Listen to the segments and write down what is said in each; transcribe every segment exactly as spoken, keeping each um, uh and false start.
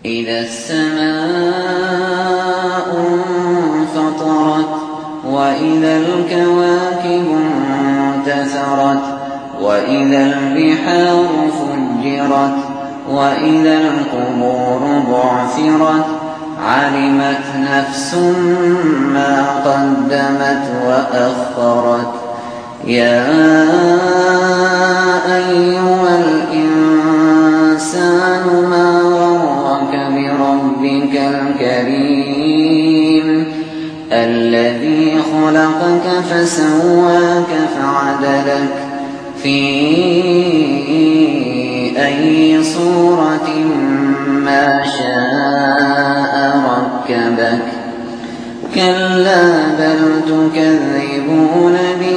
إذا السماء انفطرت وإذا الكواكب انتثرت وإذا البحار فجرت وإذا القبور بعثرت علمت نفس ما قدمت وأخرت. يا أيها الإنسان ما غرك بربك الكريم الذي خلقك فسواك فعدلك في أي صورة ما شاء ركبك. كلا بل تكذبون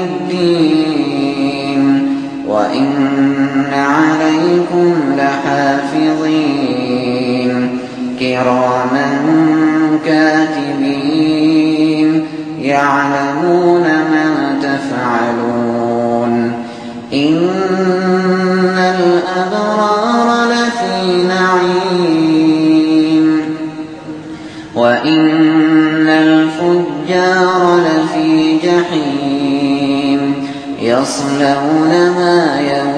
بالدين وإن عليكم لحافظين كراما كاتبين يعلمون ما تفعلون. إن الأبرار لفي نعيم وإن الفجار لفي جحيم يصلونها يوم